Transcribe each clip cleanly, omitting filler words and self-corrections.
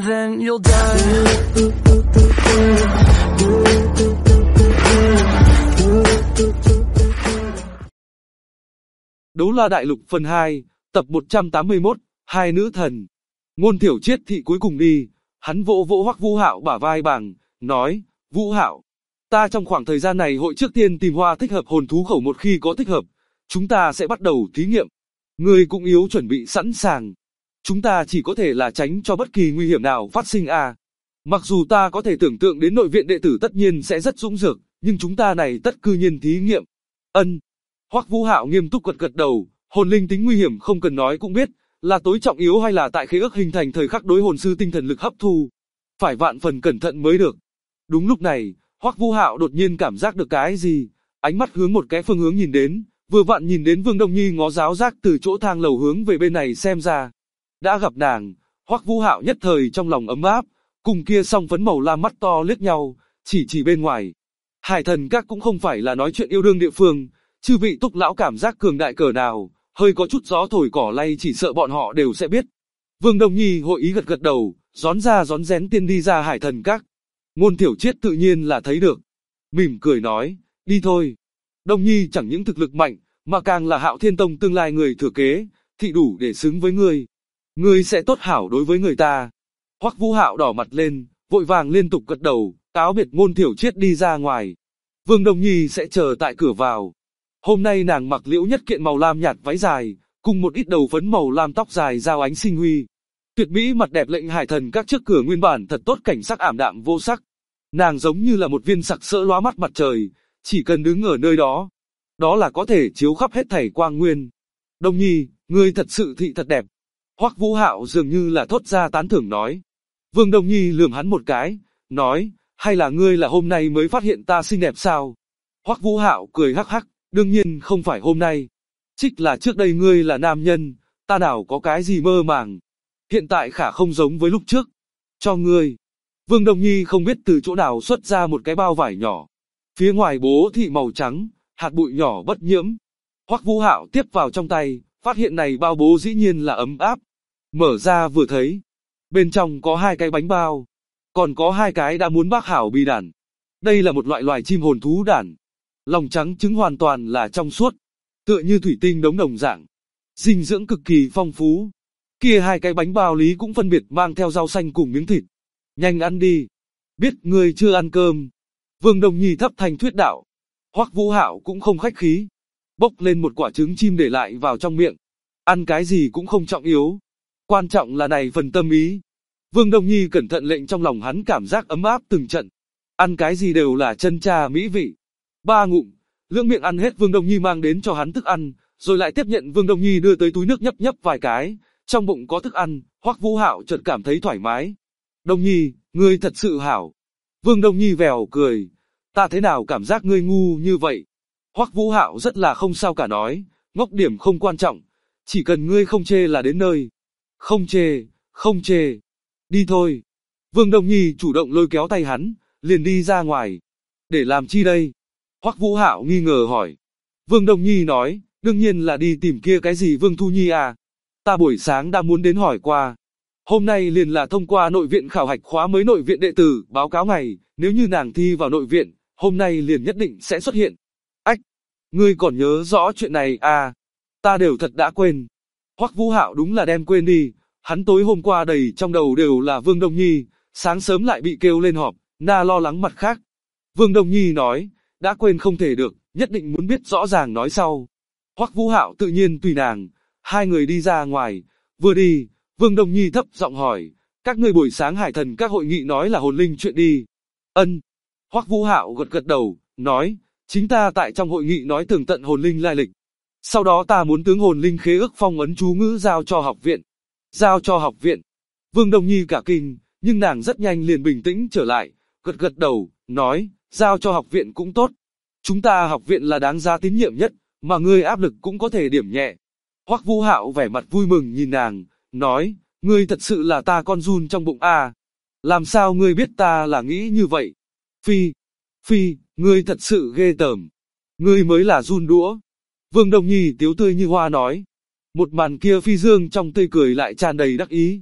and then you'll die. Đấu La Đại Lục phần 2, tập 181, Hai nữ thần. Ngôn Thiểu Triết thị cuối cùng đi, hắn vỗ vỗ Hoắc Vũ Hạo bả vai bằng, nói, Vũ Hạo, ta trong khoảng thời gian này hội trước tiên tìm hoa thích hợp hồn thú khẩu, một khi có thích hợp, chúng ta sẽ bắt đầu thí nghiệm. Ngươi cũng yếu chuẩn bị sẵn sàng. Chúng ta chỉ có thể là tránh cho bất kỳ nguy hiểm nào phát sinh à. Mặc dù ta có thể tưởng tượng đến nội viện đệ tử tất nhiên sẽ rất dũng dược, nhưng chúng ta này tất cư nhiên thí nghiệm. Ân. Hoắc Vũ Hạo nghiêm túc gật gật đầu, hồn linh tính nguy hiểm không cần nói cũng biết, là tối trọng yếu hay là tại khế ước hình thành thời khắc đối hồn sư tinh thần lực hấp thu. Phải vạn phần cẩn thận mới được. Đúng lúc này, Hoắc Vũ Hạo đột nhiên cảm giác được cái gì, ánh mắt hướng một cái phương hướng nhìn đến, vừa vặn nhìn đến Vương Đông Nhi ngó giáo giác từ chỗ thang lầu hướng về bên này xem ra. Đã gặp nàng, Hoắc Vũ Hạo nhất thời trong lòng ấm áp, cùng kia song phấn màu lam mắt to liếc nhau, chỉ bên ngoài. Hải Thần Các cũng không phải là nói chuyện yêu đương địa phương, chư vị Túc lão cảm giác cường đại cỡ nào, hơi có chút gió thổi cỏ lay chỉ sợ bọn họ đều sẽ biết. Vương Đông Nhi hội ý gật gật đầu, rón rén tiên đi ra Hải Thần Các. Ngôn Thiểu Triết tự nhiên là thấy được, mỉm cười nói, đi thôi. Đông Nhi chẳng những thực lực mạnh, mà càng là Hạo Thiên Tông tương lai người thừa kế, thị đủ để xứng với ngươi. Ngươi sẽ tốt hảo đối với người ta. Hoắc Vũ Hạo đỏ mặt lên, vội vàng liên tục gật đầu, cáo biệt Ngôn Thiểu Triết đi ra ngoài. Vương Đông Nhi sẽ chờ tại cửa vào. Hôm nay nàng mặc liễu nhất kiện màu lam nhạt váy dài, cùng một ít đầu phấn màu lam tóc dài giao ánh sinh huy. Tuyệt mỹ mặt đẹp lệnh Hải Thần Các trước cửa nguyên bản thật tốt cảnh sắc ảm đạm vô sắc. Nàng giống như là một viên sặc sỡ lóa mắt mặt trời, chỉ cần đứng ở nơi đó, đó là có thể chiếu khắp hết thảy quang nguyên. Đông Nhi, ngươi thật sự thị thật đẹp. Hoắc Vũ Hạo dường như là thốt ra tán thưởng nói. Vương Đông Nhi lườm hắn một cái, nói, hay là ngươi là hôm nay mới phát hiện ta xinh đẹp sao? Hoắc Vũ Hạo cười hắc hắc, đương nhiên không phải hôm nay. Trích là trước đây ngươi là nam nhân, ta nào có cái gì mơ màng. Hiện tại khả không giống với lúc trước. Cho ngươi. Vương Đông Nhi không biết từ chỗ nào xuất ra một cái bao vải nhỏ. Phía ngoài bố thị màu trắng, hạt bụi nhỏ bất nhiễm. Hoắc Vũ Hạo tiếp vào trong tay, phát hiện này bao bố dĩ nhiên là ấm áp. Mở ra vừa thấy, bên trong có 2 cái bánh bao, còn có 2 cái đã muốn bác hảo bì đản. Đây là một loại loài chim hồn thú đản. Lòng trắng trứng hoàn toàn là trong suốt, tựa như thủy tinh đống đồng dạng. Dinh dưỡng cực kỳ phong phú. Kia 2 cái bánh bao lý cũng phân biệt mang theo rau xanh cùng miếng thịt. Nhanh ăn đi. Biết ngươi chưa ăn cơm. Vương Đông Nhi thấp thanh thuyết đạo. Hoắc Vũ Hạo cũng không khách khí. Bốc lên một quả trứng chim để lại vào trong miệng. Ăn cái gì cũng không trọng yếu. Quan trọng là này phần tâm ý. Vương Đông Nhi cẩn thận lệnh trong lòng hắn cảm giác ấm áp từng trận. Ăn cái gì đều là chân trà mỹ vị. 3 ngụm, lưỡng miệng ăn hết Vương Đông Nhi mang đến cho hắn thức ăn, rồi lại tiếp nhận Vương Đông Nhi đưa tới túi nước nhấp vài cái, trong bụng có thức ăn, Hoắc Vũ Hạo chợt cảm thấy thoải mái. Đông Nhi, ngươi thật sự hảo. Vương Đông Nhi vèo cười, ta thế nào cảm giác ngươi ngu như vậy? Hoắc Vũ Hạo rất là không sao cả nói, ngốc điểm không quan trọng, chỉ cần ngươi không chê là đến nơi. Không chê. Đi thôi. Vương Đông Nhi chủ động lôi kéo tay hắn, liền đi ra ngoài. Để làm chi đây? Hoắc Vũ Hạo nghi ngờ hỏi. Vương Đông Nhi nói, đương nhiên là đi tìm kia cái gì Vương Thu Nhi à. Ta buổi sáng đã muốn đến hỏi qua. Hôm nay liền là thông qua nội viện khảo hạch khóa mới nội viện đệ tử, báo cáo ngày, nếu như nàng thi vào nội viện, hôm nay liền nhất định sẽ xuất hiện. Ách, ngươi còn nhớ rõ chuyện này à? Ta đều thật đã quên. Hoắc Vũ Hạo đúng là đem quên đi, hắn tối hôm qua đầy trong đầu đều là Vương Đông Nhi, sáng sớm lại bị kêu lên họp, na lo lắng mặt khác. Vương Đông Nhi nói, đã quên không thể được, nhất định muốn biết rõ ràng nói sau. Hoắc Vũ Hạo tự nhiên tùy nàng, 2 người đi ra ngoài, vừa đi, Vương Đông Nhi thấp giọng hỏi, các ngươi buổi sáng Hải Thần Các hội nghị nói là hồn linh chuyện đi. Ân. Hoắc Vũ Hạo gật đầu, nói, chính ta tại trong hội nghị nói tường tận hồn linh lai lịch. Sau đó ta muốn tướng hồn linh khế ước phong ấn chú ngữ giao cho học viện. Giao cho học viện. Vương Đông Nhi cả kinh, nhưng nàng rất nhanh liền bình tĩnh trở lại, gật đầu, nói, giao cho học viện cũng tốt. Chúng ta học viện là đáng giá tín nhiệm nhất, mà ngươi áp lực cũng có thể điểm nhẹ. Hoắc Vũ Hạo vẻ mặt vui mừng nhìn nàng, nói, ngươi thật sự là ta con giun trong bụng à. Làm sao ngươi biết ta là nghĩ như vậy? Phi, ngươi thật sự ghê tởm. Ngươi mới là giun đũa. Vương Đông Nhi tiếu tươi như hoa nói. Một màn kia phi dương trong tươi cười lại tràn đầy đắc ý.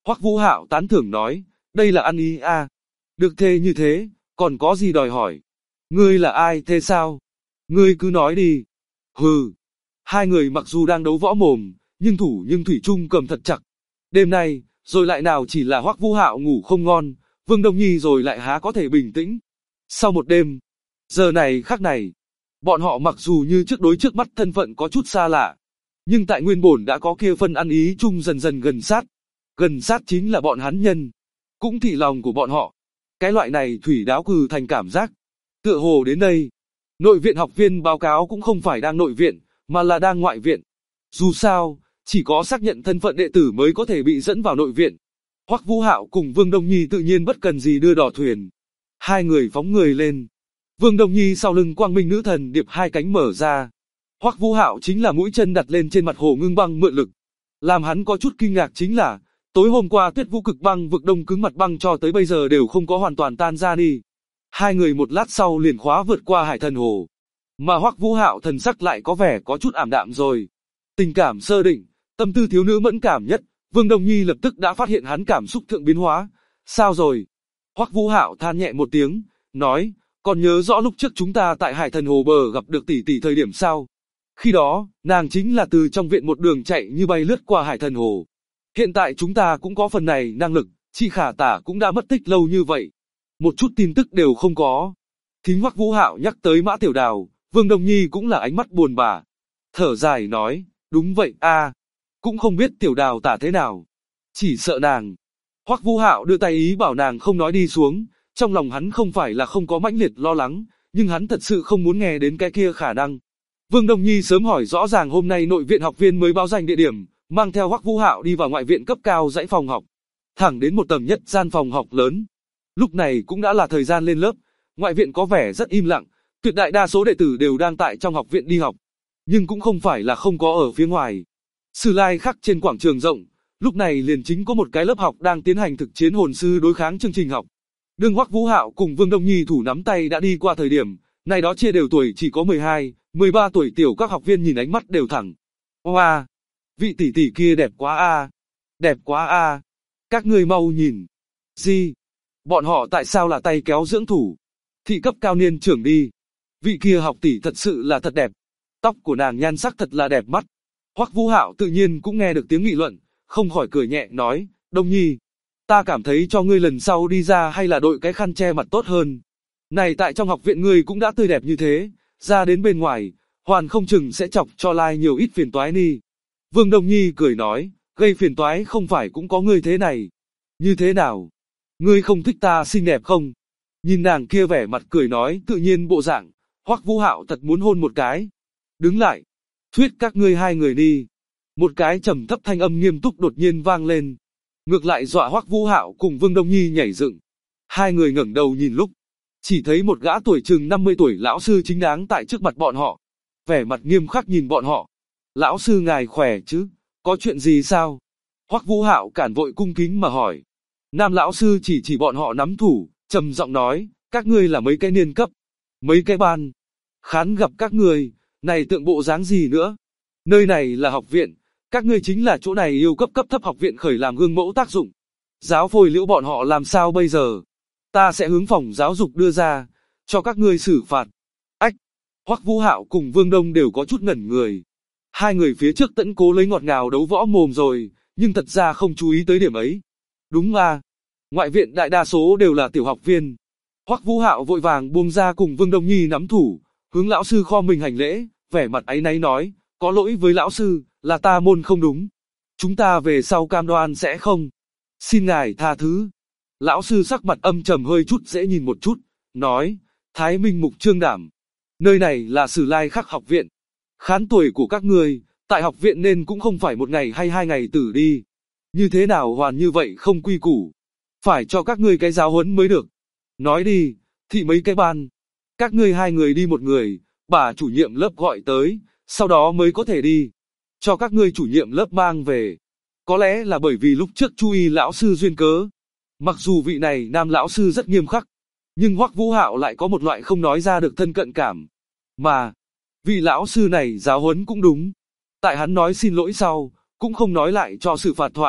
Hoắc Vũ Hạo tán thưởng nói, đây là ăn ý a. Được thê như thế, còn có gì đòi hỏi? Ngươi là ai thế sao? Ngươi cứ nói đi. Hừ. Hai người mặc dù đang đấu võ mồm, nhưng thủy chung cầm thật chặt. Đêm nay, rồi lại nào chỉ là Hoắc Vũ Hạo ngủ không ngon, Vương Đông Nhi rồi lại há có thể bình tĩnh. Sau một đêm, giờ này khắc này, bọn họ mặc dù như đối trước mắt thân phận có chút xa lạ, nhưng tại nguyên bổn đã có kia phân ăn ý chung dần dần gần sát. Gần sát chính là bọn hắn nhân, cũng thị lòng của bọn họ. Cái loại này thủy đáo cừ thành cảm giác. Tựa hồ đến đây, nội viện học viên báo cáo cũng không phải đang nội viện, mà là đang ngoại viện. Dù sao, chỉ có xác nhận thân phận đệ tử mới có thể bị dẫn vào nội viện. Hoắc Vũ Hạo cùng Vương Đông Nhi tự nhiên bất cần gì đưa đò thuyền. Hai người phóng người lên. Vương Đông Nhi sau lưng Quang Minh Nữ Thần điệp hai cánh mở ra. Hoắc Vũ Hạo chính là mũi chân đặt lên trên mặt hồ ngưng băng mượn lực. Làm hắn có chút kinh ngạc chính là, tối hôm qua Tuyết Vũ cực băng vực đông cứng mặt băng cho tới bây giờ đều không có hoàn toàn tan ra đi. Hai người một lát sau liền khóa vượt qua hải thần hồ. Mà Hoắc Vũ Hạo thần sắc lại có vẻ có chút ảm đạm rồi. Tình cảm sơ định, tâm tư thiếu nữ mẫn cảm nhất, Vương Đông Nhi lập tức đã phát hiện hắn cảm xúc thượng biến hóa. Sao rồi? Hoắc Vũ Hạo than nhẹ một tiếng, nói, còn nhớ rõ lúc trước chúng ta tại hải thần hồ bờ gặp được tỷ tỷ thời điểm sao? Khi đó, nàng chính là từ trong viện một đường chạy như bay lướt qua hải thần hồ. Hiện tại chúng ta cũng có phần này năng lực, chị Khả Tả cũng đã mất tích lâu như vậy. Một chút tin tức đều không có. Thính Hoắc Vũ Hạo nhắc tới Mã Tiểu Đào, Vương Đông Nhi cũng là ánh mắt buồn bã. Thở dài nói, đúng vậy a, cũng không biết Tiểu Đào Tả thế nào. Chỉ sợ nàng. Hoắc Vũ Hạo đưa tay ý bảo nàng không nói đi xuống, trong lòng hắn không phải là không có mãnh liệt lo lắng, nhưng hắn thật sự không muốn nghe đến cái kia khả năng. Vương Đông Nhi sớm hỏi rõ ràng hôm nay nội viện học viên mới báo danh địa điểm, mang theo Hoắc Vũ Hạo đi vào ngoại viện cấp cao dãy phòng học, thẳng đến một tầng nhất gian phòng học lớn. Lúc này cũng đã là thời gian lên lớp, ngoại viện có vẻ rất im lặng, tuyệt đại đa số đệ tử đều đang tại trong học viện đi học, nhưng cũng không phải là không có ở phía ngoài. Sử lai khắc trên quảng trường rộng, lúc này liền chính có một cái lớp học đang tiến hành thực chiến hồn sư đối kháng chương trình học. Đương Hoắc Vũ Hạo cùng Vương Đông Nhi thủ nắm tay đã đi qua thời điểm, này đó chia đều tuổi chỉ có 12, 13 tuổi tiểu các học viên nhìn ánh mắt đều thẳng. Hoa, vị tỷ tỷ kia đẹp quá a, đẹp quá a, các ngươi mau nhìn. Gì? Bọn họ tại sao là tay kéo dưỡng thủ? Thị cấp cao niên trưởng đi. Vị kia học tỷ thật sự là thật đẹp. Tóc của nàng nhan sắc thật là đẹp mắt. Hoắc Vũ Hạo tự nhiên cũng nghe được tiếng nghị luận, không khỏi cười nhẹ nói, Đông Nhi, ta cảm thấy cho ngươi lần sau đi ra hay là đội cái khăn che mặt tốt hơn. Này tại trong học viện ngươi cũng đã tươi đẹp như thế, ra đến bên ngoài, hoàn không chừng sẽ chọc cho lai nhiều ít phiền toái ni. Vương Đông Nhi cười nói, gây phiền toái không phải cũng có ngươi thế này. Như thế nào? Ngươi không thích ta xinh đẹp không? Nhìn nàng kia vẻ mặt cười nói tự nhiên bộ dạng, Hoắc Vũ Hạo thật muốn hôn một cái. Đứng lại, thuyết các ngươi hai người đi. Một cái trầm thấp thanh âm nghiêm túc đột nhiên vang lên. Ngược lại dọa Hoắc Vũ Hạo cùng Vương Đông Nhi nhảy dựng. Hai người ngẩng đầu nhìn lúc, chỉ thấy một gã tuổi chừng 50 tuổi lão sư chính đáng tại trước mặt bọn họ. Vẻ mặt nghiêm khắc nhìn bọn họ. Lão sư ngài khỏe chứ? Có chuyện gì sao? Hoắc Vũ Hạo cản vội cung kính mà hỏi. Nam lão sư chỉ bọn họ nắm thủ, trầm giọng nói, các ngươi là mấy cái niên cấp, mấy cái ban. Khán gặp các ngươi, này tượng bộ dáng gì nữa? Nơi này là học viện, các ngươi chính là chỗ này yêu cấp thấp học viện khởi làm gương mẫu tác dụng. Giáo phôi liễu bọn họ làm sao bây giờ? Ta sẽ hướng phòng giáo dục đưa ra, cho các ngươi xử phạt. Ách! Hoắc Vũ Hạo cùng Vương Đông đều có chút ngẩn người. Hai người phía trước tẫn cố lấy ngọt ngào đấu võ mồm rồi, nhưng thật ra không chú ý tới điểm ấy. Đúng à, ngoại viện đại đa số đều là tiểu học viên. Hoắc Vũ Hạo vội vàng buông ra cùng Vương Đông Nhi nắm thủ, hướng lão sư kho mình hành lễ, vẻ mặt áy náy nói, có lỗi với lão sư, là ta môn không đúng. Chúng ta về sau cam đoan sẽ không. Xin ngài tha thứ. Lão sư sắc mặt âm trầm hơi chút dễ nhìn một chút, nói, Thái Minh Mục Trương Đảm. Nơi này là Sử Lai Khắc học viện. Khán tuổi của các ngươi, tại học viện nên cũng không phải một ngày hay 2 ngày tử đi. Như thế nào hoàn như vậy không quy củ. Phải cho các ngươi cái giáo huấn mới được. Nói đi, thị mấy cái ban. Các ngươi 2 người đi một người, bà chủ nhiệm lớp gọi tới, sau đó mới có thể đi. Cho các ngươi chủ nhiệm lớp mang về. Có lẽ là bởi vì lúc trước Chu Y lão sư duyên cớ. Mặc dù vị này nam lão sư rất nghiêm khắc, nhưng Hoắc Vũ Hạo lại có một loại không nói ra được thân cận cảm. Mà, vị lão sư này giáo huấn cũng đúng. Tại hắn nói xin lỗi sau, cũng không nói lại cho sự phạt thoại,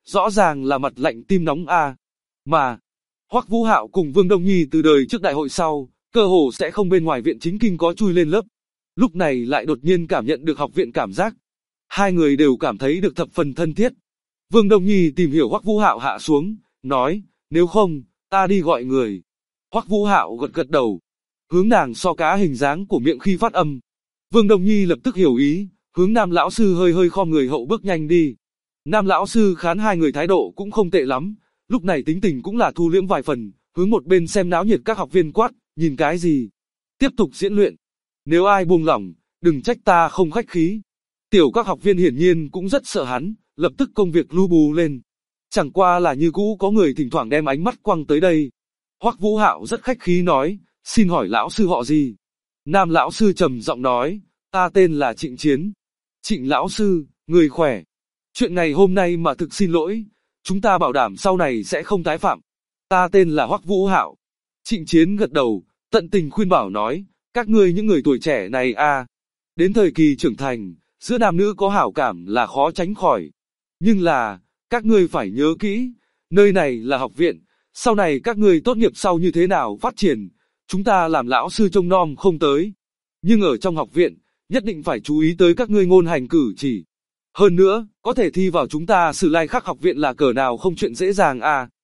rõ ràng là mặt lạnh tim nóng a. Mà, Hoắc Vũ Hạo cùng Vương Đông Nhi từ đời trước đại hội sau, cơ hồ sẽ không bên ngoài viện chính kinh có chui lên lớp. Lúc này lại đột nhiên cảm nhận được học viện cảm giác. Hai người đều cảm thấy được thập phần thân thiết. Vương Đông Nhi tìm hiểu Hoắc Vũ Hạo hạ xuống, nói, nếu không, ta đi gọi người. Hoắc Vũ Hạo gật gật đầu, hướng nàng so cá hình dáng của miệng khi phát âm. Vương Đông Nhi lập tức hiểu ý, hướng Nam lão sư hơi hơi khom người hậu bước nhanh đi. Nam lão sư khán hai người thái độ cũng không tệ lắm, lúc này tính tình cũng là thu liễm vài phần, hướng một bên xem náo nhiệt các học viên quát, nhìn cái gì? Tiếp tục diễn luyện. Nếu ai buông lỏng, đừng trách ta không khách khí. Tiểu các học viên hiển nhiên cũng rất sợ hắn, lập tức công việc lu bù lên. Chẳng qua là như cũ có người thỉnh thoảng đem ánh mắt quăng tới đây. Hoắc Vũ Hạo rất khách khí nói, xin hỏi lão sư họ gì? Nam lão sư trầm giọng nói, ta tên là Trịnh Chiến. Trịnh lão sư, người khỏe. Chuyện ngày hôm nay mà thực xin lỗi, chúng ta bảo đảm sau này sẽ không tái phạm. Ta tên là Hoắc Vũ Hạo. Trịnh Chiến gật đầu, tận tình khuyên bảo nói, các ngươi những người tuổi trẻ này đến thời kỳ trưởng thành, giữa nam nữ có hảo cảm là khó tránh khỏi. Nhưng là, các ngươi phải nhớ kỹ, nơi này là học viện, sau này các ngươi tốt nghiệp sau như thế nào phát triển, chúng ta làm lão sư trông nom không tới. Nhưng ở trong học viện, nhất định phải chú ý tới các ngươi ngôn hành cử chỉ. Hơn nữa, có thể thi vào chúng ta Sử Lai Khắc học viện là cỡ nào không chuyện dễ dàng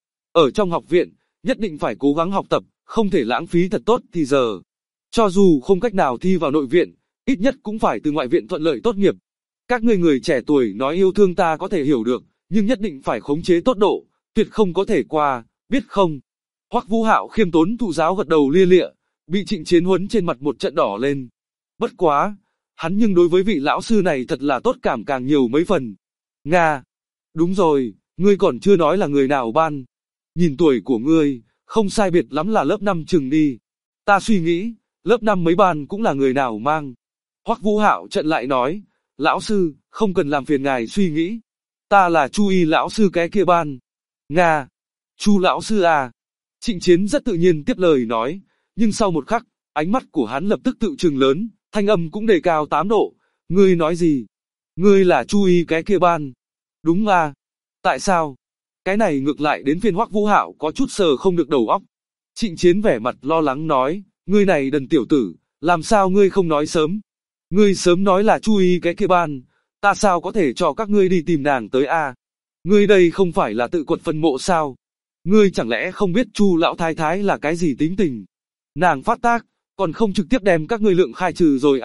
Ở trong học viện, nhất định phải cố gắng học tập, không thể lãng phí thật tốt thì giờ. Cho dù không cách nào thi vào nội viện, ít nhất cũng phải từ ngoại viện thuận lợi tốt nghiệp. Các ngươi người trẻ tuổi nói yêu thương ta có thể hiểu được, nhưng nhất định phải khống chế tốt độ, tuyệt không có thể qua, biết không? Hoắc Vũ Hạo khiêm tốn thụ giáo gật đầu lia lịa, bị Trịnh Chiến huấn trên mặt một trận đỏ lên. Bất quá, hắn nhưng đối với vị lão sư này thật là tốt cảm càng nhiều mấy phần. Nga, đúng rồi, ngươi còn chưa nói là người nào ban. Nhìn tuổi của ngươi, không sai biệt lắm là lớp 5 chừng đi. Ta suy nghĩ, lớp 5 mấy ban cũng là người nào mang. Hoắc Vũ Hạo trận lại nói, lão sư, không cần làm phiền ngài suy nghĩ. Ta là Chu Y lão sư cái kia ban. Nga, Chu lão sư à. Trịnh Chiến rất tự nhiên tiếp lời nói, nhưng sau một khắc, ánh mắt của hắn lập tức tự trừng lớn, thanh âm cũng đề cao 8 độ. Ngươi nói gì? Ngươi là Chu Y cái kia ban. Đúng à? Tại sao? Cái này ngược lại đến phiên Hoắc Vũ Hạo có chút sờ không được đầu óc. Trịnh Chiến vẻ mặt lo lắng nói, ngươi này đần tiểu tử, làm sao ngươi không nói sớm? Ngươi sớm nói là Chu Y cái kia ban, ta sao có thể cho các ngươi đi tìm nàng tới Ngươi đây không phải là tự quật phần mộ sao? Ngươi chẳng lẽ không biết Chu lão thái thái là cái gì tính tình? Nàng phát tác, còn không trực tiếp đem các ngươi lượng khai trừ rồi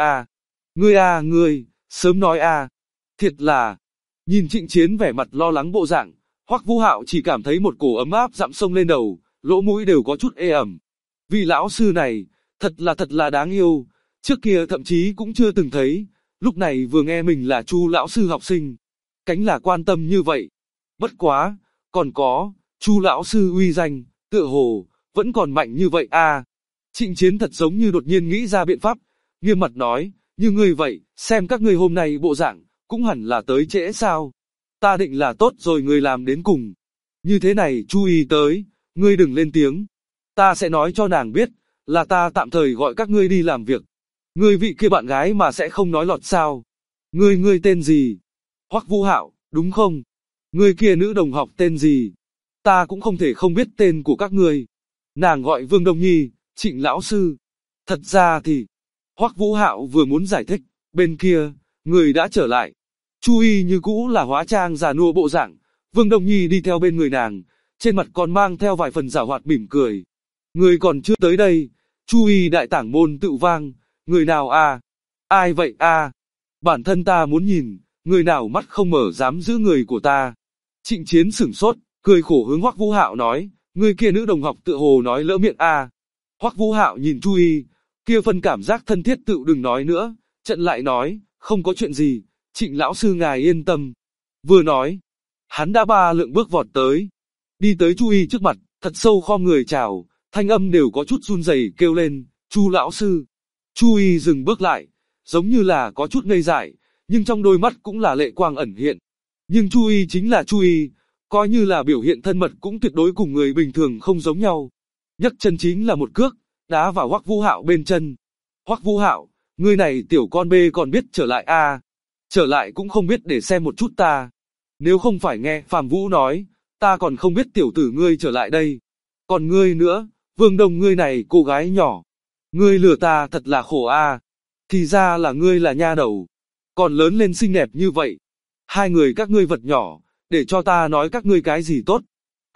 Ngươi, sớm nói Thiệt là, nhìn Trịnh Chiến vẻ mặt lo lắng bộ dạng, Hoắc Vũ Hạo chỉ cảm thấy một cổ ấm áp dặm sông lên đầu, lỗ mũi đều có chút ê ẩm. Vị lão sư này, thật là đáng yêu, trước kia thậm chí cũng chưa từng thấy, lúc này vừa nghe mình là Chu lão sư học sinh, cánh là quan tâm như vậy. Bất quá, còn có, Chu lão sư uy danh, tựa hồ, vẫn còn mạnh như vậy Trịnh Chiến thật giống như đột nhiên nghĩ ra biện pháp, nghiêm mặt nói, như ngươi vậy, xem các ngươi hôm nay bộ dạng, cũng hẳn là tới trễ sao. Ta định là tốt rồi người làm đến cùng. Như thế này chú ý tới, ngươi đừng lên tiếng. Ta sẽ nói cho nàng biết, là ta tạm thời gọi các ngươi đi làm việc. Ngươi vị kia bạn gái mà sẽ không nói lọt sao. Ngươi tên gì? Hoắc Vũ Hạo, đúng không? Ngươi kia nữ đồng học tên gì? Ta cũng không thể không biết tên của các ngươi. Nàng gọi Vương Đông Nhi, Trịnh lão sư. Thật ra thì, Hoắc Vũ Hạo vừa muốn giải thích, bên kia, người đã trở lại. Chu Y như cũ là hóa trang già nua bộ dạng, Vương Đông Nhi đi theo bên người nàng, trên mặt còn mang theo vài phần giảo hoạt mỉm cười. Người còn chưa tới đây, Chu Y đại tảng môn tự vang, người nào Ai vậy Bản thân ta muốn nhìn, người nào mắt không mở dám giữ người của ta. Trịnh Chiến sửng sốt, cười khổ hướng Hoắc Vũ Hạo nói, người kia nữ đồng học tựa hồ nói lỡ miệng Hoắc Vũ Hạo nhìn Chu Y, kia phân cảm giác thân thiết tự đừng nói nữa, trận lại nói, không có chuyện gì. Trịnh lão sư ngài yên tâm. Vừa nói, hắn đã 3 lượng bước vọt tới. Đi tới Chu Y trước mặt, thật sâu khom người chào, thanh âm đều có chút run rẩy kêu lên, Chu lão sư. Chu Y dừng bước lại, giống như là có chút ngây dại, nhưng trong đôi mắt cũng là lệ quang ẩn hiện. Nhưng Chu Y chính là Chu Y, coi như là biểu hiện thân mật cũng tuyệt đối cùng người bình thường không giống nhau. Nhấc chân chính là một cước, đá vào Hoắc Vũ Hạo bên chân. Hoắc Vũ Hạo, ngươi này tiểu con bê còn biết trở lại Trở lại cũng không biết để xem một chút ta. Nếu không phải nghe Phạm Vũ nói, ta còn không biết tiểu tử ngươi trở lại đây. Còn ngươi nữa, Vương Đông ngươi này cô gái nhỏ. Ngươi lừa ta thật là khổ a. Thì ra là ngươi là nha đầu. Còn lớn lên xinh đẹp như vậy. Hai người các ngươi vật nhỏ, để cho ta nói các ngươi cái gì tốt.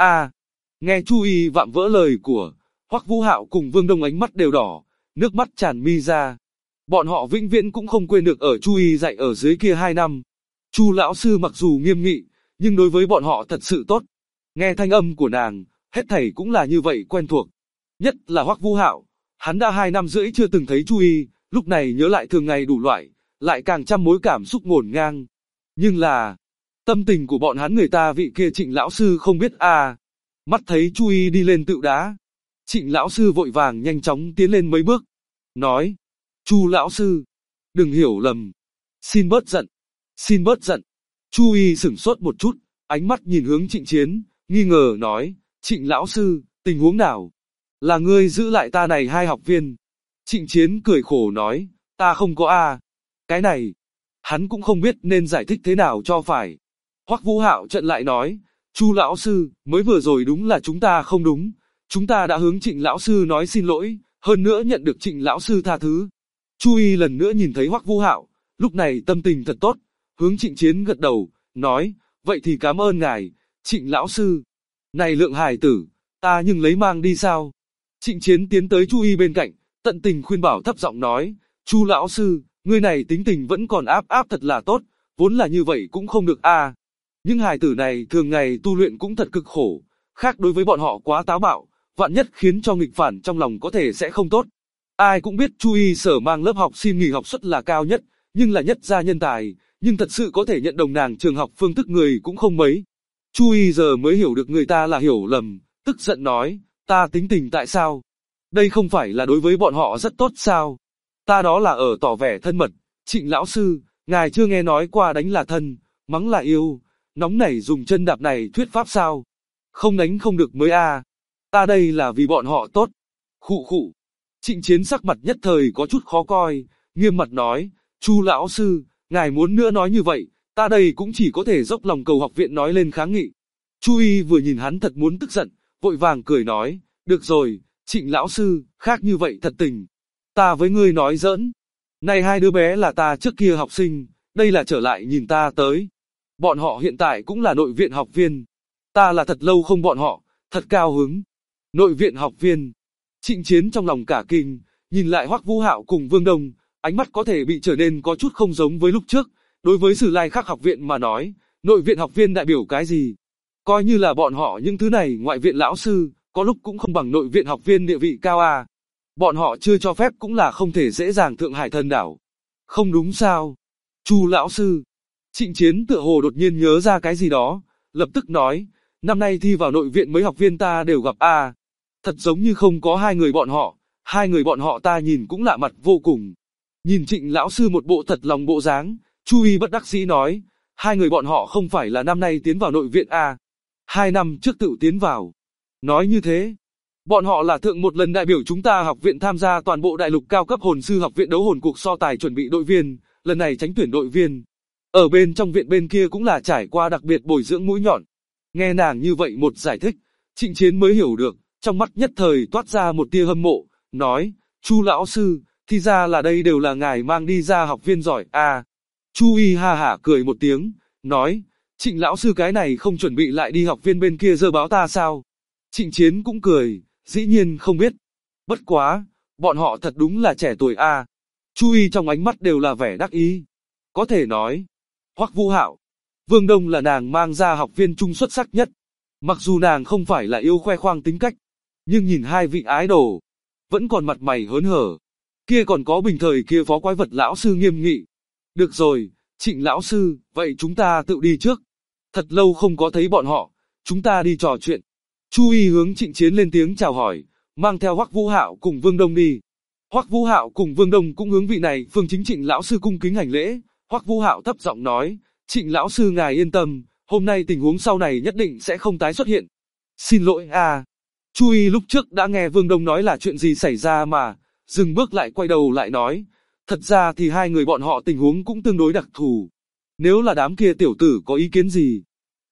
Nghe Chu Y vạm vỡ lời của Hoắc Vũ Hạo cùng Vương Đông, ánh mắt đều đỏ, nước mắt tràn mi ra. Bọn họ vĩnh viễn cũng không quên được ở Chu Y dạy ở dưới kia 2 năm. Chu lão sư mặc dù nghiêm nghị, nhưng đối với bọn họ thật sự tốt. Nghe thanh âm của nàng, hết thảy cũng là như vậy quen thuộc. Nhất là Hoắc Vũ Hạo, hắn đã 2 năm rưỡi chưa từng thấy Chu Y, lúc này nhớ lại thường ngày đủ loại, lại càng trăm mối cảm xúc ngổn ngang. Nhưng là, tâm tình của bọn hắn người ta vị kia Trịnh lão sư không biết Mắt thấy Chu Y đi lên tựu đá, Trịnh lão sư vội vàng nhanh chóng tiến lên mấy bước, nói: Chu lão sư, đừng hiểu lầm, xin bớt giận, xin bớt giận. Chu Y sửng sốt một chút, ánh mắt nhìn hướng Trịnh Chiến, nghi ngờ nói: Trịnh lão sư, tình huống nào? Là ngươi giữ lại ta này 2 học viên? Trịnh Chiến cười khổ nói: ta không có Cái này, hắn cũng không biết nên giải thích thế nào cho phải. Hoắc Vũ Hạo trận lại nói: Chu lão sư, mới vừa rồi đúng là chúng ta không đúng, chúng ta đã hướng Trịnh lão sư nói xin lỗi, hơn nữa nhận được Trịnh lão sư tha thứ. Chu Y lần nữa nhìn thấy Hoắc Vũ Hạo, lúc này tâm tình thật tốt, hướng Trịnh Chiến gật đầu, nói: vậy thì cảm ơn ngài, Trịnh lão sư. Này lượng hài tử, ta nhưng lấy mang đi sao? Trịnh Chiến tiến tới Chu Y bên cạnh, tận tình khuyên bảo, thấp giọng nói: Chu lão sư, ngươi này tính tình vẫn còn áp thật là tốt, vốn là như vậy cũng không được Nhưng hài tử này thường ngày tu luyện cũng thật cực khổ, khác đối với bọn họ quá táo bạo, vạn nhất khiến cho nghịch phản trong lòng có thể sẽ không tốt. Ai cũng biết Chu Y sở mang lớp học xin nghỉ học suất là cao nhất, nhưng là nhất gia nhân tài, nhưng thật sự có thể nhận đồng nàng trường học phương thức người cũng không mấy. Chu Y giờ mới hiểu được người ta là hiểu lầm, tức giận nói: ta tính tình tại sao? Đây không phải là đối với bọn họ rất tốt sao? Ta đó là ở tỏ vẻ thân mật. Trịnh lão sư, ngài chưa nghe nói qua đánh là thân, mắng là yêu, nóng nảy dùng chân đạp này thuyết pháp sao? Không đánh không được mới Ta đây là vì bọn họ tốt. Khụ khụ. Trịnh Chiến sắc mặt nhất thời có chút khó coi, nghiêm mặt nói: Chu lão sư, ngài muốn nữa nói như vậy, ta đây cũng chỉ có thể dốc lòng cầu học viện nói lên kháng nghị. Chu Y vừa nhìn hắn thật muốn tức giận, vội vàng cười nói: được rồi, Trịnh lão sư, khác như vậy thật tình. Ta với ngươi nói giỡn. Này 2 đứa bé là ta trước kia học sinh, đây là trở lại nhìn ta tới. Bọn họ hiện tại cũng là nội viện học viên. Ta là thật lâu không bọn họ, thật cao hứng. Nội viện học viên. Trịnh Chiến trong lòng cả kinh, nhìn lại Hoắc Vũ Hạo cùng Vương Đông, ánh mắt có thể bị trở nên có chút không giống với lúc trước. Đối với Sử Lai Khắc học viện mà nói, nội viện học viên đại biểu cái gì? Coi như là bọn họ những thứ này ngoại viện lão sư, có lúc cũng không bằng nội viện học viên địa vị cao Bọn họ chưa cho phép cũng là không thể dễ dàng Thượng Hải Thần đảo. Không đúng sao? Chu lão sư. Trịnh Chiến tựa hồ đột nhiên nhớ ra cái gì đó, lập tức nói: năm nay thi vào nội viện mấy học viên ta đều gặp thật giống như không có 2 người bọn họ, 2 người bọn họ ta nhìn cũng lạ mặt vô cùng. Nhìn Trịnh lão sư một bộ thật lòng bộ dáng, Chu Y bất đắc dĩ nói: 2 người bọn họ không phải là năm nay tiến vào nội viện 2 năm trước tự tiến vào. Nói như thế, bọn họ là thượng một lần đại biểu chúng ta học viện tham gia toàn bộ đại lục cao cấp hồn sư học viện đấu hồn cuộc so tài chuẩn bị đội viên, lần này tránh tuyển đội viên. Ở bên trong viện bên kia cũng là trải qua đặc biệt bồi dưỡng mũi nhọn. Nghe nàng như vậy một giải thích, Trịnh Chiến mới hiểu được, trong mắt nhất thời toát ra một tia hâm mộ, nói: Chu lão sư, thì ra là đây đều là ngài mang đi ra học viên giỏi Chu Y ha hả cười một tiếng, nói: Trịnh lão sư cái này không chuẩn bị lại đi học viên bên kia dơ báo ta sao? Trịnh Chiến cũng cười, dĩ nhiên không biết. Bất quá, bọn họ thật đúng là trẻ tuổi Chu Y trong ánh mắt đều là vẻ đắc ý. Có thể nói, Hoắc Vũ Hạo, Vương Đông là nàng mang ra học viên trung xuất sắc nhất. Mặc dù nàng không phải là yêu khoe khoang tính cách, nhưng nhìn 2 vị idol, vẫn còn mặt mày hớn hở. Kia còn có bình thời kia phó quái vật lão sư nghiêm nghị. Được rồi, Trịnh lão sư, vậy chúng ta tự đi trước. Thật lâu không có thấy bọn họ, chúng ta đi trò chuyện. Chu Y hướng Trịnh Chiến lên tiếng chào hỏi, mang theo Hoắc Vũ Hạo cùng Vương Đông đi. Hoắc Vũ Hạo cùng Vương Đông cũng hướng vị này Phương Chính Trịnh lão sư cung kính hành lễ. Hoắc Vũ Hạo thấp giọng nói: Trịnh lão sư ngài yên tâm, hôm nay tình huống sau này nhất định sẽ không tái xuất hiện. Xin lỗi Chu Y lúc trước đã nghe Vương Đông nói là chuyện gì xảy ra mà, dừng bước lại quay đầu lại nói: thật ra thì 2 người bọn họ tình huống cũng tương đối đặc thù. Nếu là đám kia tiểu tử có ý kiến gì,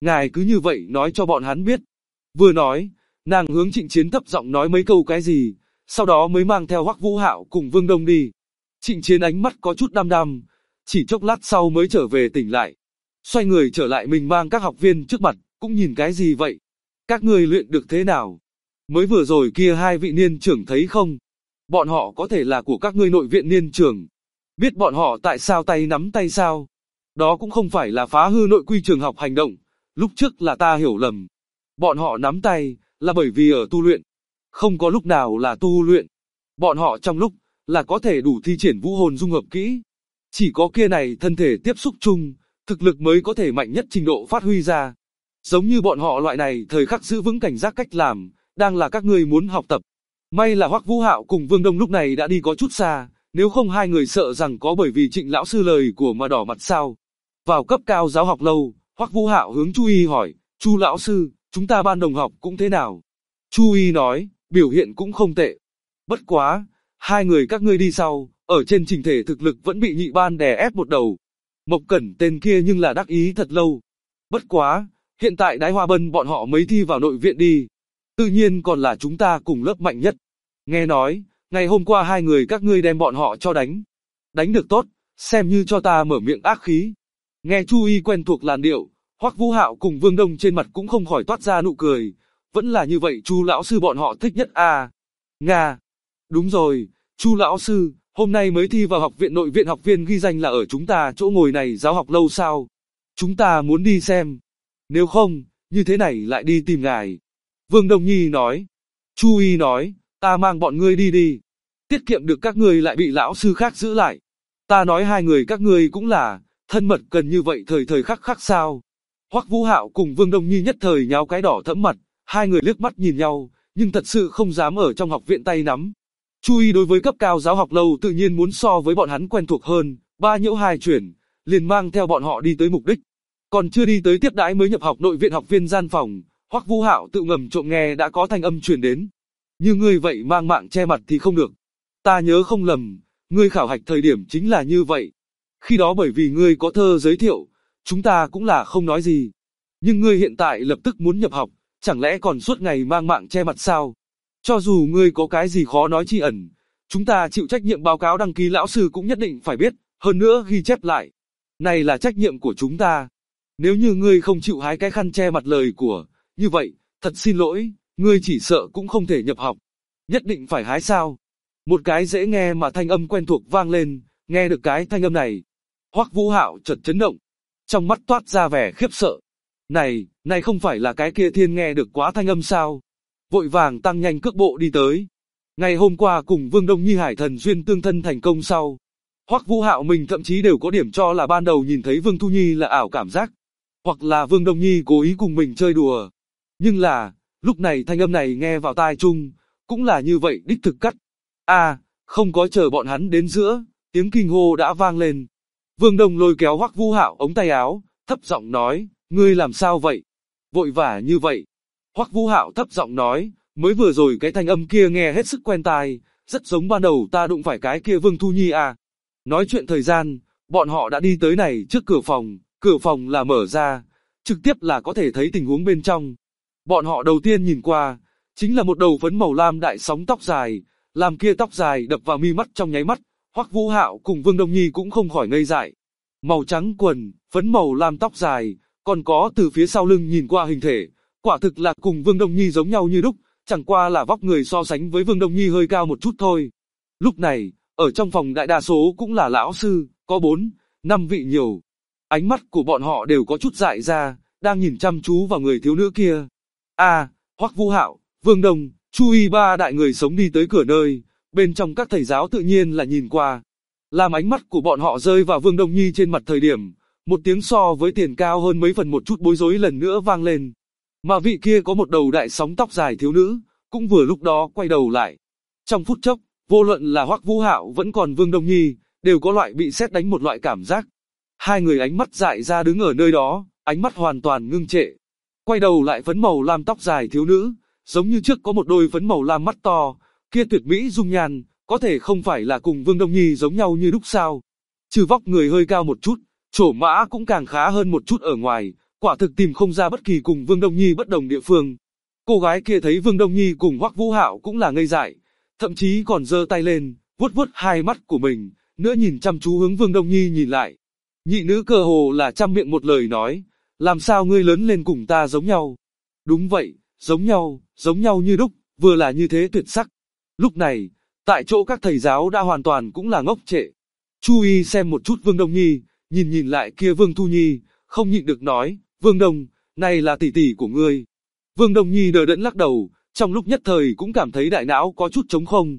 Ngài cứ như vậy nói cho bọn hắn biết. Vừa nói, nàng hướng Trịnh Chiến thấp giọng nói mấy câu cái gì, sau đó mới mang theo Hoắc Vũ Hạo cùng Vương Đông đi. Trịnh Chiến ánh mắt có chút đăm đăm, chỉ chốc lát sau mới trở về tỉnh lại. Xoay người trở lại mình mang các học viên trước mặt, cũng nhìn cái gì vậy? Các ngươi luyện được thế nào? Mới vừa rồi kia hai vị niên trưởng thấy không? Bọn họ có thể là của các ngươi nội viện niên trưởng. Biết bọn họ tại sao tay nắm tay sao? Đó cũng không phải là phá hư nội quy trường học hành động. Lúc trước là ta hiểu lầm. Bọn họ nắm tay, là bởi vì ở tu luyện. Không có lúc nào là tu luyện. Bọn họ trong lúc, là có thể đủ thi triển vũ hồn dung hợp kỹ. Chỉ có kia này thân thể tiếp xúc chung, thực lực mới có thể mạnh nhất trình độ phát huy ra. Giống như bọn họ loại này thời khắc giữ vững cảnh giác cách làm, đang là các ngươi muốn học tập. May là Hoắc Vũ Hạo cùng Vương Đông lúc này đã đi có chút xa, nếu không hai người sợ rằng có bởi vì Trịnh lão sư lời của mà đỏ mặt sao. Vào cấp cao giáo học lâu, Hoắc Vũ Hạo hướng Chu Y hỏi, Chu lão sư, chúng ta ban đồng học cũng thế nào? Chu Y nói, biểu hiện cũng không tệ. Bất quá, hai người các ngươi đi sau, ở trên trình thể thực lực vẫn bị nhị ban đè ép một đầu. Mộc Cẩn tên kia nhưng là đắc ý thật lâu. Bất quá, hiện tại Đái Hoa Bân bọn họ mới thi vào nội viện đi. Tự nhiên còn là chúng ta cùng lớp mạnh nhất. Nghe nói, ngày hôm qua hai người các ngươi đem bọn họ cho đánh. Đánh được tốt, xem như cho ta mở miệng ác khí. Nghe Chu Y quen thuộc làn điệu, Hoắc Vũ Hạo cùng Vương Đông trên mặt cũng không khỏi toát ra nụ cười. Vẫn là như vậy Chu lão sư bọn họ thích nhất à. Nga. Đúng rồi, Chu lão sư, hôm nay mới thi vào học viện nội viện học viên ghi danh là ở chúng ta chỗ ngồi này giáo học lâu sao? Chúng ta muốn đi xem. Nếu không, như thế này lại đi tìm ngài. Vương Đông Nhi nói. Chu Y nói, ta mang bọn ngươi đi đi. Tiết kiệm được các ngươi lại bị lão sư khác giữ lại. Ta nói hai người các ngươi cũng là, thân mật cần như vậy thời thời khắc khắc sao. Hoắc Vũ Hạo cùng Vương Đông Nhi nhất thời nháo cái đỏ thẫm mặt, hai người liếc mắt nhìn nhau, nhưng thật sự không dám ở trong học viện tay nắm. Chu Y đối với cấp cao giáo học lâu tự nhiên muốn so với bọn hắn quen thuộc hơn, ba nhiễu hai chuyển, liền mang theo bọn họ đi tới mục đích. Còn chưa đi tới tiếp đãi mới nhập học nội viện học viên gian phòng, Hoắc Vũ Hạo tự ngầm trộm nghe đã có thanh âm truyền đến. Như ngươi vậy mang mạng che mặt thì không được. Ta nhớ không lầm, ngươi khảo hạch thời điểm chính là như vậy. Khi đó bởi vì ngươi có thơ giới thiệu, chúng ta cũng là không nói gì. Nhưng ngươi hiện tại lập tức muốn nhập học, chẳng lẽ còn suốt ngày mang mạng che mặt sao? Cho dù ngươi có cái gì khó nói chi ẩn, chúng ta chịu trách nhiệm báo cáo đăng ký lão sư cũng nhất định phải biết, hơn nữa ghi chép lại. Này là trách nhiệm của chúng ta. Nếu như ngươi không chịu hái cái khăn che mặt lời của, như vậy, thật xin lỗi, ngươi chỉ sợ cũng không thể nhập học. Nhất định phải hái sao? Một cái dễ nghe mà thanh âm quen thuộc vang lên, nghe được cái thanh âm này. Hoắc Vũ Hạo chợt chấn động, trong mắt toát ra vẻ khiếp sợ. Này không phải là cái kia thiên nghe được quá thanh âm sao? Vội vàng tăng nhanh cước bộ đi tới. Ngày hôm qua cùng Vương Đông Nhi Hải thần duyên tương thân thành công sau. Hoắc Vũ Hạo mình thậm chí đều có điểm cho là ban đầu nhìn thấy Vương Thu Nhi là ảo cảm giác. Hoặc là Vương Đông Nhi cố ý cùng mình chơi đùa. Nhưng là, lúc này thanh âm này nghe vào tai chung, cũng là như vậy đích thực cắt. Không có chờ bọn hắn đến giữa, tiếng kinh hô đã vang lên. Vương Đông lôi kéo Hoắc Vũ Hạo ống tay áo, thấp giọng nói, ngươi làm sao vậy? Vội vã như vậy. Hoắc Vũ Hạo thấp giọng nói, mới vừa rồi cái thanh âm kia nghe hết sức quen tai, rất giống ban đầu ta đụng phải cái kia Vương Thu Nhi à. Nói chuyện thời gian, bọn họ đã đi tới này trước cửa phòng là mở ra, trực tiếp là có thể thấy tình huống bên trong. Bọn họ đầu tiên nhìn qua, chính là một đầu phấn màu lam đại sóng tóc dài, làm kia tóc dài đập vào mi mắt trong nháy mắt, Hoắc Vũ Hạo cùng Vương Đông Nhi cũng không khỏi ngây dại. Màu trắng quần, phấn màu lam tóc dài, còn có từ phía sau lưng nhìn qua hình thể, quả thực là cùng Vương Đông Nhi giống nhau như đúc, chẳng qua là vóc người so sánh với Vương Đông Nhi hơi cao một chút thôi. Lúc này, ở trong phòng đại đa số cũng là lão sư, có 4, 5 vị nhiều. Ánh mắt của bọn họ đều có chút dại ra, đang nhìn chăm chú vào người thiếu nữ kia. Hoắc Vũ Hạo, Vương Đông, Chu Y ba đại người sống đi tới cửa nơi, bên trong các thầy giáo tự nhiên là nhìn qua. Làm ánh mắt của bọn họ rơi vào Vương Đông Nhi trên mặt thời điểm, một tiếng so với tiền cao hơn mấy phần một chút bối rối lần nữa vang lên. Mà vị kia có một đầu đại sóng tóc dài thiếu nữ, cũng vừa lúc đó quay đầu lại. Trong phút chốc, vô luận là Hoắc Vũ Hạo vẫn còn Vương Đông Nhi, đều có loại bị sét đánh một loại cảm giác. Hai người ánh mắt dại ra đứng ở nơi đó, ánh mắt hoàn toàn ngưng trệ. Quay đầu lại phấn màu lam tóc dài thiếu nữ, giống như trước có một đôi phấn màu lam mắt to, kia tuyệt mỹ dung nhan, có thể không phải là cùng Vương Đông Nhi giống nhau như đúc sao. Trừ vóc người hơi cao một chút, trổ mã cũng càng khá hơn một chút ở ngoài, quả thực tìm không ra bất kỳ cùng Vương Đông Nhi bất đồng địa phương. Cô gái kia thấy Vương Đông Nhi cùng Hoắc Vũ Hạo cũng là ngây dại, thậm chí còn giơ tay lên, vuốt vuốt hai mắt của mình, nữa nhìn chăm chú hướng Vương Đông Nhi nhìn lại. Nhị nữ cơ hồ là trăm miệng một lời nói, làm sao ngươi lớn lên cùng ta giống nhau? Đúng vậy, giống nhau như đúc, vừa là như thế tuyệt sắc. Lúc này, tại chỗ các thầy giáo đã hoàn toàn cũng là ngốc trệ. Chu Y xem một chút Vương Đông Nhi, nhìn lại kia Vương Thu Nhi, không nhịn được nói, Vương Đông, này là tỷ tỷ của ngươi. Vương Đông Nhi đờ đẫn lắc đầu, trong lúc nhất thời cũng cảm thấy đại não có chút trống không,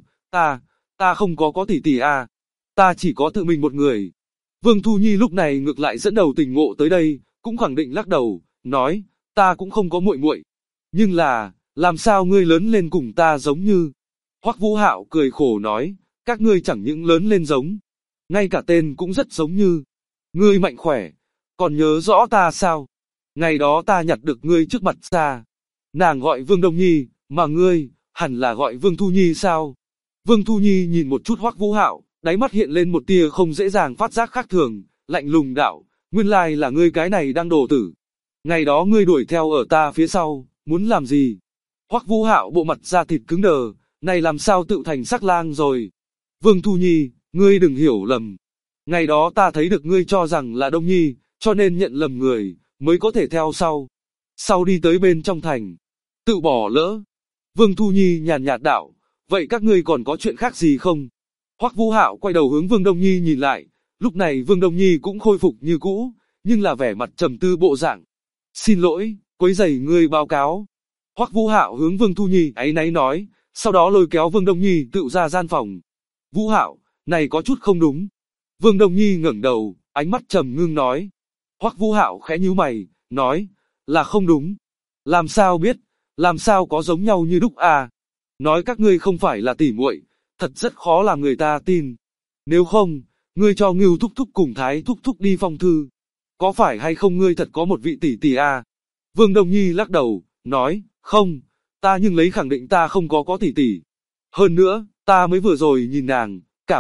ta không có tỷ tỷ à, ta chỉ có tự mình một người. Vương Thu Nhi lúc này ngược lại dẫn đầu tỉnh ngộ tới đây, cũng khẳng định lắc đầu, nói, ta cũng không có muội muội. Nhưng là, làm sao ngươi lớn lên cùng ta giống như? Hoắc Vũ Hạo cười khổ nói, các ngươi chẳng những lớn lên giống, ngay cả tên cũng rất giống như. Ngươi mạnh khỏe, còn nhớ rõ ta sao? Ngày đó ta nhặt được ngươi trước mặt ta. Nàng gọi Vương Đông Nhi, mà ngươi, hẳn là gọi Vương Thu Nhi sao? Vương Thu Nhi nhìn một chút Hoắc Vũ Hạo, đáy mắt hiện lên một tia không dễ dàng phát giác khác thường, lạnh lùng đạo, nguyên lai là ngươi cái này đang đồ tử. Ngày đó ngươi đuổi theo ở ta phía sau, muốn làm gì? Hoắc Vũ Hạo bộ mặt da thịt cứng đờ, này làm sao tự thành sắc lang rồi? Vương Thu Nhi, ngươi đừng hiểu lầm. Ngày đó ta thấy được ngươi cho rằng là Đông Nhi, cho nên nhận lầm người, mới có thể theo sau. Sau đi tới bên trong thành, tự bỏ lỡ. Vương Thu Nhi nhàn nhạt đạo, vậy các ngươi còn có chuyện khác gì không? Hoắc Vũ Hạo quay đầu hướng Vương Đông Nhi nhìn lại, lúc này Vương Đông Nhi cũng khôi phục như cũ, nhưng là vẻ mặt trầm tư bộ dạng. Xin lỗi, quấy rầy ngươi báo cáo. Hoắc Vũ Hạo hướng Vương Thu Nhi áy náy nói, sau đó lôi kéo Vương Đông Nhi tự ra gian phòng. Vũ Hạo, này có chút không đúng. Vương Đông Nhi ngẩng đầu, ánh mắt trầm ngưng nói. Hoắc Vũ Hạo khẽ nhíu mày, nói, là không đúng. Làm sao biết, làm sao có giống nhau như đúc à? Nói các ngươi không phải là tỷ muội, thật rất khó làm người ta tin. Nếu không, ngươi cho Ngưu Thúc Thúc cùng Thái Thúc Thúc đi phong thư. Có phải hay không ngươi thật có một vị tỷ tỷ à? Vương Đông Nhi lắc đầu, nói, không, ta nhưng lấy khẳng định ta không có tỷ tỷ. Hơn nữa, ta mới vừa rồi nhìn nàng,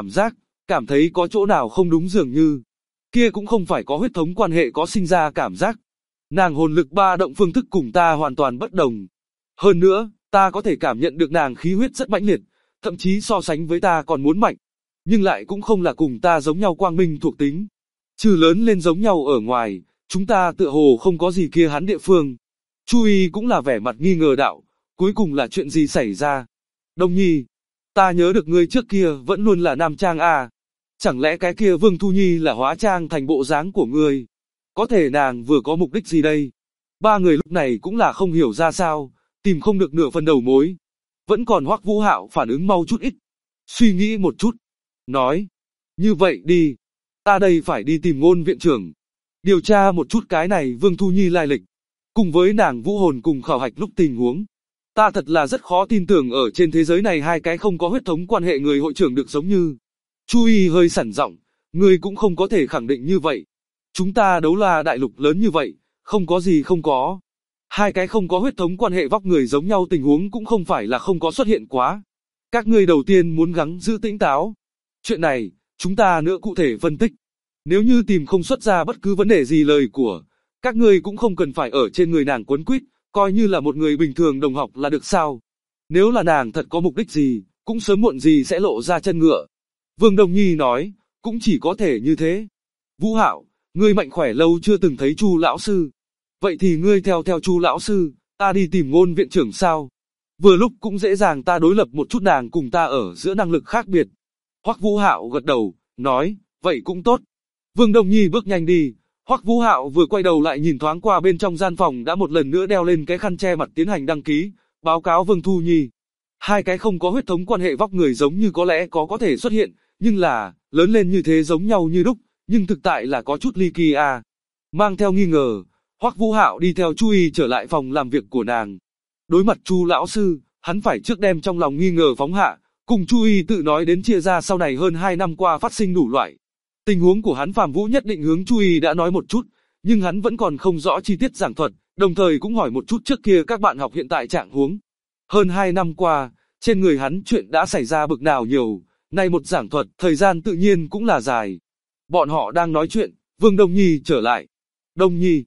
cảm thấy có chỗ nào không đúng dường như. Kia cũng không phải có huyết thống quan hệ có sinh ra cảm giác. Nàng hồn lực ba động phương thức cùng ta hoàn toàn bất đồng. Hơn nữa, ta có thể cảm nhận được nàng khí huyết rất mãnh liệt, thậm chí so sánh với ta còn muốn mạnh. Nhưng lại cũng không là cùng ta giống nhau quang minh thuộc tính. Trừ lớn lên giống nhau ở ngoài, chúng ta tựa hồ không có gì kia hắn địa phương. Chu Y cũng là vẻ mặt nghi ngờ đạo, cuối cùng là chuyện gì xảy ra? Đông Nhi, ta nhớ được ngươi trước kia vẫn luôn là nam trang à? Chẳng lẽ cái kia Vương Thu Nhi là hóa trang thành bộ dáng của ngươi? Có thể nàng vừa có mục đích gì đây? Ba người lúc này cũng là không hiểu ra sao, tìm không được nửa phần đầu mối. Vẫn còn Hoắc Vũ Hạo phản ứng mau chút ít. Suy nghĩ một chút. Nói. Như vậy đi. Ta đây phải đi tìm Ngôn viện trưởng. Điều tra một chút cái này Vương Thu Nhi lai lịch. Cùng với nàng vũ hồn cùng khảo hạch lúc tình huống. Ta thật là rất khó tin tưởng ở trên thế giới này hai cái không có huyết thống quan hệ người hội trưởng được giống như. Chu Y hơi sẵn giọng. Ngươi cũng không có thể khẳng định như vậy. Chúng ta đấu la đại lục lớn như vậy. Không có gì không có. Hai cái không có huyết thống quan hệ vóc người giống nhau tình huống cũng không phải là không có xuất hiện quá. Các ngươi đầu tiên muốn gắng giữ tĩnh táo. Chuyện này, chúng ta nữa cụ thể phân tích. Nếu như tìm không xuất ra bất cứ vấn đề gì lời của, các ngươi cũng không cần phải ở trên người nàng quấn quýt, coi như là một người bình thường đồng học là được sao. Nếu là nàng thật có mục đích gì, cũng sớm muộn gì sẽ lộ ra chân ngựa. Vương Đông Nhi nói, cũng chỉ có thể như thế. Vũ Hạo, ngươi mạnh khỏe lâu chưa từng thấy Chu lão sư. Vậy thì ngươi theo Chu lão sư, ta đi tìm Ngôn viện trưởng sao? Vừa lúc cũng dễ dàng ta đối lập một chút nàng cùng ta ở giữa năng lực khác biệt. Hoắc Vũ Hạo gật đầu, nói, vậy cũng tốt. Vương Đông Nhi bước nhanh đi, Hoắc Vũ Hạo vừa quay đầu lại nhìn thoáng qua bên trong gian phòng đã một lần nữa đeo lên cái khăn che mặt tiến hành đăng ký, báo cáo Vương Thu Nhi. Hai cái không có huyết thống quan hệ vóc người giống như có lẽ có thể xuất hiện, nhưng là, lớn lên như thế giống nhau như đúc, nhưng thực tại là có chút ly kỳ à. Mang theo nghi ngờ, Hoắc Vũ Hạo đi theo Chu Y trở lại phòng làm việc của nàng. Đối mặt Chu lão sư, hắn phải trước đem trong lòng nghi ngờ phóng hạ, cùng Chu Y tự nói đến chia ra sau này hơn 2 năm qua phát sinh đủ loại. Tình huống của hắn Phạm Vũ nhất định hướng Chu Y đã nói một chút, nhưng hắn vẫn còn không rõ chi tiết giảng thuật, đồng thời cũng hỏi một chút trước kia các bạn học hiện tại trạng huống. Hơn 2 năm qua, trên người hắn chuyện đã xảy ra bực nào nhiều, nay một giảng thuật, thời gian tự nhiên cũng là dài. Bọn họ đang nói chuyện, Vương Đông Nhi trở lại. Đông Nhi,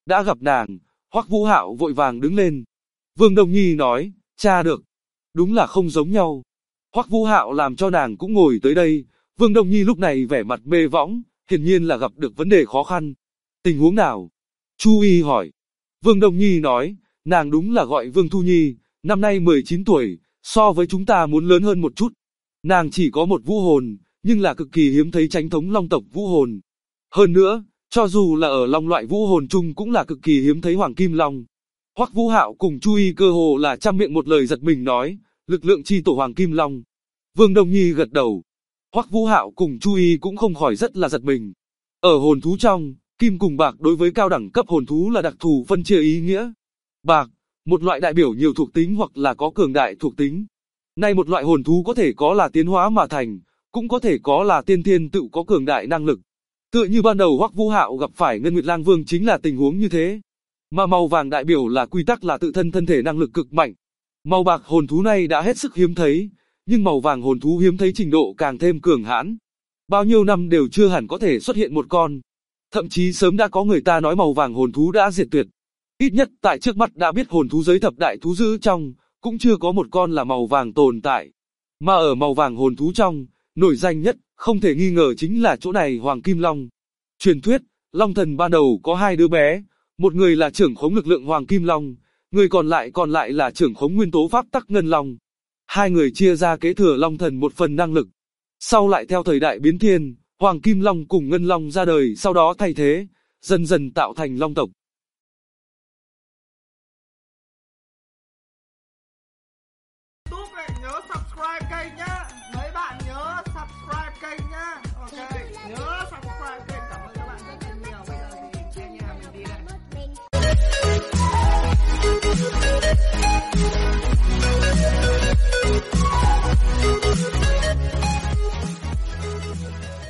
Đã gặp nàng, Hoắc Vũ Hạo vội vàng đứng lên. Vương Đông Nhi nói, cha được. Đúng là không giống nhau. Hoắc Vũ Hạo làm cho nàng cũng ngồi tới đây. Vương Đông Nhi lúc này vẻ mặt mê võng, hiển nhiên là gặp được vấn đề khó khăn. Tình huống nào? Chu Y hỏi. Vương Đông Nhi nói, nàng đúng là gọi Vương Thu Nhi, năm nay 19 tuổi, so với chúng ta muốn lớn hơn một chút. Nàng chỉ có một vũ hồn, nhưng là cực kỳ hiếm thấy chánh thống long tộc vũ hồn. Hơn nữa, cho dù là ở long loại vũ hồn chung cũng là cực kỳ hiếm thấy hoàng kim long. Hoắc Vũ Hạo cùng Chu Y cơ hồ là trăm miệng một lời giật mình nói, lực lượng chi tổ hoàng kim long. Vương Đông Nhi gật đầu. Hoắc Vũ Hạo cùng Chu Y cũng không khỏi rất là giật mình. Ở hồn thú trong, kim cùng bạc đối với cao đẳng cấp hồn thú là đặc thù phân chia ý nghĩa. Bạc, một loại đại biểu nhiều thuộc tính hoặc là có cường đại thuộc tính. Này một loại hồn thú có thể có là tiến hóa mà thành, cũng có thể có là tiên thiên tự có cường đại năng lực. Tựa như ban đầu Hoắc Vũ Hạo gặp phải Ngân Nguyệt Lang Vương chính là tình huống như thế. Mà màu vàng đại biểu là quy tắc là tự thân thân thể năng lực cực mạnh. Màu bạc hồn thú này đã hết sức hiếm thấy, nhưng màu vàng hồn thú hiếm thấy trình độ càng thêm cường hãn. Bao nhiêu năm đều chưa hẳn có thể xuất hiện một con. Thậm chí sớm đã có người ta nói màu vàng hồn thú đã diệt tuyệt. Ít nhất tại trước mắt đã biết hồn thú giới thập đại thú dữ trong, cũng chưa có một con là màu vàng tồn tại. Mà ở màu vàng hồn thú trong, nổi danh nhất, không thể nghi ngờ chính là chỗ này Hoàng Kim Long. Truyền thuyết, Long Thần ban đầu có hai đứa bé, một người là trưởng khống lực lượng Hoàng Kim Long, người còn lại là trưởng khống nguyên tố pháp tắc Ngân Long. Hai người chia ra kế thừa Long Thần một phần năng lực. Sau lại theo thời đại biến thiên, Hoàng Kim Long cùng Ngân Long ra đời sau đó thay thế, dần dần tạo thành Long tộc.